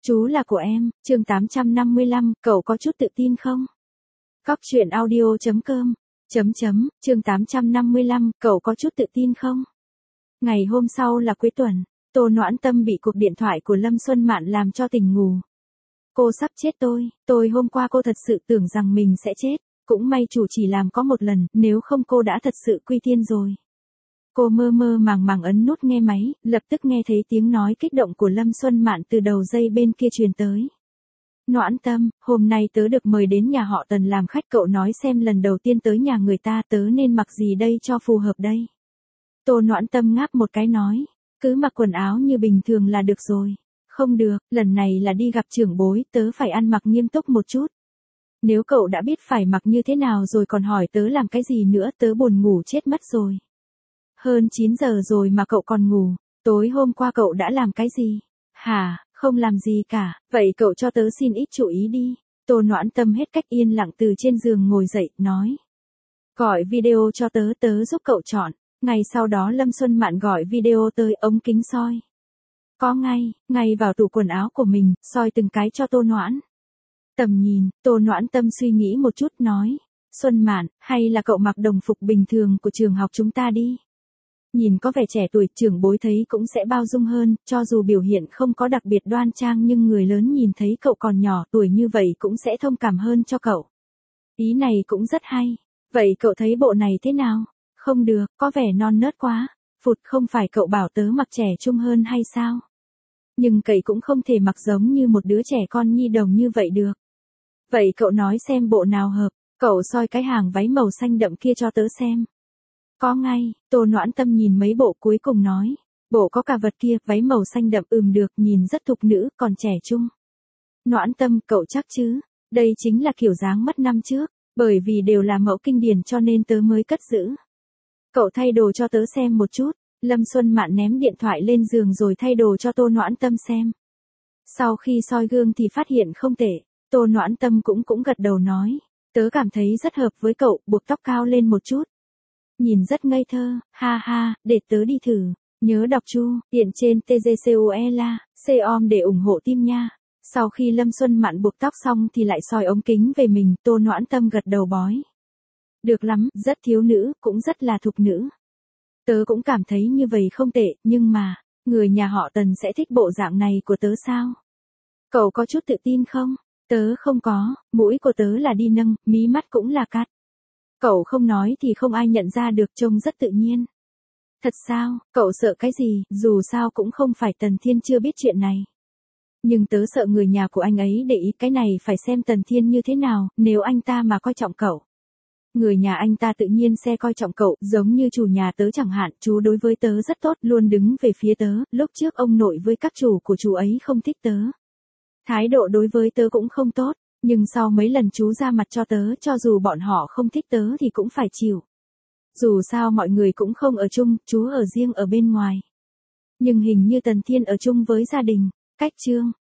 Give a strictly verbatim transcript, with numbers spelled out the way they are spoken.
Chú là của em, chương tám trăm năm mươi lăm, cậu có chút tự tin không? Cóc truyện audio chấm com, chấm chấm, chương tám trăm năm mươi lăm, cậu có chút tự tin không? Ngày hôm sau là cuối tuần, Tô Noãn Tâm bị cuộc điện thoại của Lâm Xuân Mạn làm cho tỉnh ngủ. Cô sắp chết tôi, tôi hôm qua cô thật sự tưởng rằng mình sẽ chết, cũng may chủ chỉ làm có một lần, nếu không cô đã thật sự quy tiên rồi. Cô mơ mơ màng màng ấn nút nghe máy, lập tức nghe thấy tiếng nói kích động của Lâm Xuân Mạn từ đầu dây bên kia truyền tới. Noãn Tâm, hôm nay tớ được mời đến nhà họ Tần làm khách, cậu nói xem lần đầu tiên tới nhà người ta tớ nên mặc gì đây cho phù hợp đây. Tô Noãn Tâm ngáp một cái nói, cứ mặc quần áo như bình thường là được rồi. Không được, lần này là đi gặp trưởng bối, tớ phải ăn mặc nghiêm túc một chút. Nếu cậu đã biết phải mặc như thế nào rồi còn hỏi tớ làm cái gì nữa, tớ buồn ngủ chết mất rồi. Hơn chín giờ rồi mà cậu còn ngủ, tối hôm qua cậu đã làm cái gì? Hả, không làm gì cả, vậy cậu cho tớ xin ít chú ý đi. Tô Noãn Tâm hết cách yên lặng từ trên giường ngồi dậy, nói. Gọi video cho tớ, tớ giúp cậu chọn. Ngày sau đó Lâm Xuân Mạn gọi video tới ống kính soi. Có ngay, ngay vào tủ quần áo của mình, soi từng cái cho Tô Noãn. Tầm nhìn, Tô Noãn Tâm suy nghĩ một chút nói. Xuân Mạn, hay là cậu mặc đồng phục bình thường của trường học chúng ta đi. Nhìn có vẻ trẻ tuổi, trưởng bối thấy cũng sẽ bao dung hơn, cho dù biểu hiện không có đặc biệt đoan trang nhưng người lớn nhìn thấy cậu còn nhỏ tuổi như vậy cũng sẽ thông cảm hơn cho cậu. Ý này cũng rất hay. Vậy cậu thấy bộ này thế nào? Không được, có vẻ non nớt quá. Phụt, không phải cậu bảo tớ mặc trẻ trung hơn hay sao? Nhưng cậu cũng không thể mặc giống như một đứa trẻ con nhi đồng như vậy được. Vậy cậu nói xem bộ nào hợp, cậu soi cái hàng váy màu xanh đậm kia cho tớ xem. Có ngay, Tô Noãn Tâm nhìn mấy bộ cuối cùng nói. Bộ có cả vật kia, váy màu xanh đậm ừm được, nhìn rất thục nữ, còn trẻ trung. Noãn Tâm, cậu chắc chứ? Đây chính là kiểu dáng mất năm trước, bởi vì đều là mẫu kinh điển cho nên tớ mới cất giữ. Cậu thay đồ cho tớ xem một chút. Lâm Xuân Mạn ném điện thoại lên giường rồi thay đồ cho Tô Noãn Tâm xem. Sau khi soi gương thì phát hiện không tệ, Tô Noãn Tâm cũng cũng gật đầu nói. Tớ cảm thấy rất hợp với cậu, buộc tóc cao lên một chút. Nhìn rất ngây thơ, ha ha, để tớ đi thử. Nhớ đọc chu, tiện trên tê giê xê u e la, com để ủng hộ team nha. Sau khi Lâm Xuân Mạn buộc tóc xong thì lại soi ống kính về mình, Tô Noãn Tâm gật đầu bói. Được lắm, rất thiếu nữ, cũng rất là thục nữ. Tớ cũng cảm thấy như vậy không tệ, nhưng mà, người nhà họ Tần sẽ thích bộ dạng này của tớ sao? Cậu có chút tự tin không? Tớ không có, mũi của tớ là đi nâng, mí mắt cũng là cắt. Cậu không nói thì không ai nhận ra được, trông rất tự nhiên. Thật sao, cậu sợ cái gì, dù sao cũng không phải Tần Thiên chưa biết chuyện này. Nhưng tớ sợ người nhà của anh ấy để ý, cái này phải xem Tần Thiên như thế nào, nếu anh ta mà coi trọng cậu. Người nhà anh ta tự nhiên sẽ coi trọng cậu, giống như chủ nhà tớ chẳng hạn, chú đối với tớ rất tốt, luôn đứng về phía tớ, lúc trước ông nội với các chủ của chú ấy không thích tớ. Thái độ đối với tớ cũng không tốt, nhưng sau mấy lần chú ra mặt cho tớ, cho dù bọn họ không thích tớ thì cũng phải chịu. Dù sao mọi người cũng không ở chung, chú ở riêng ở bên ngoài. Nhưng hình như Tần Thiên ở chung với gia đình. Cách chương,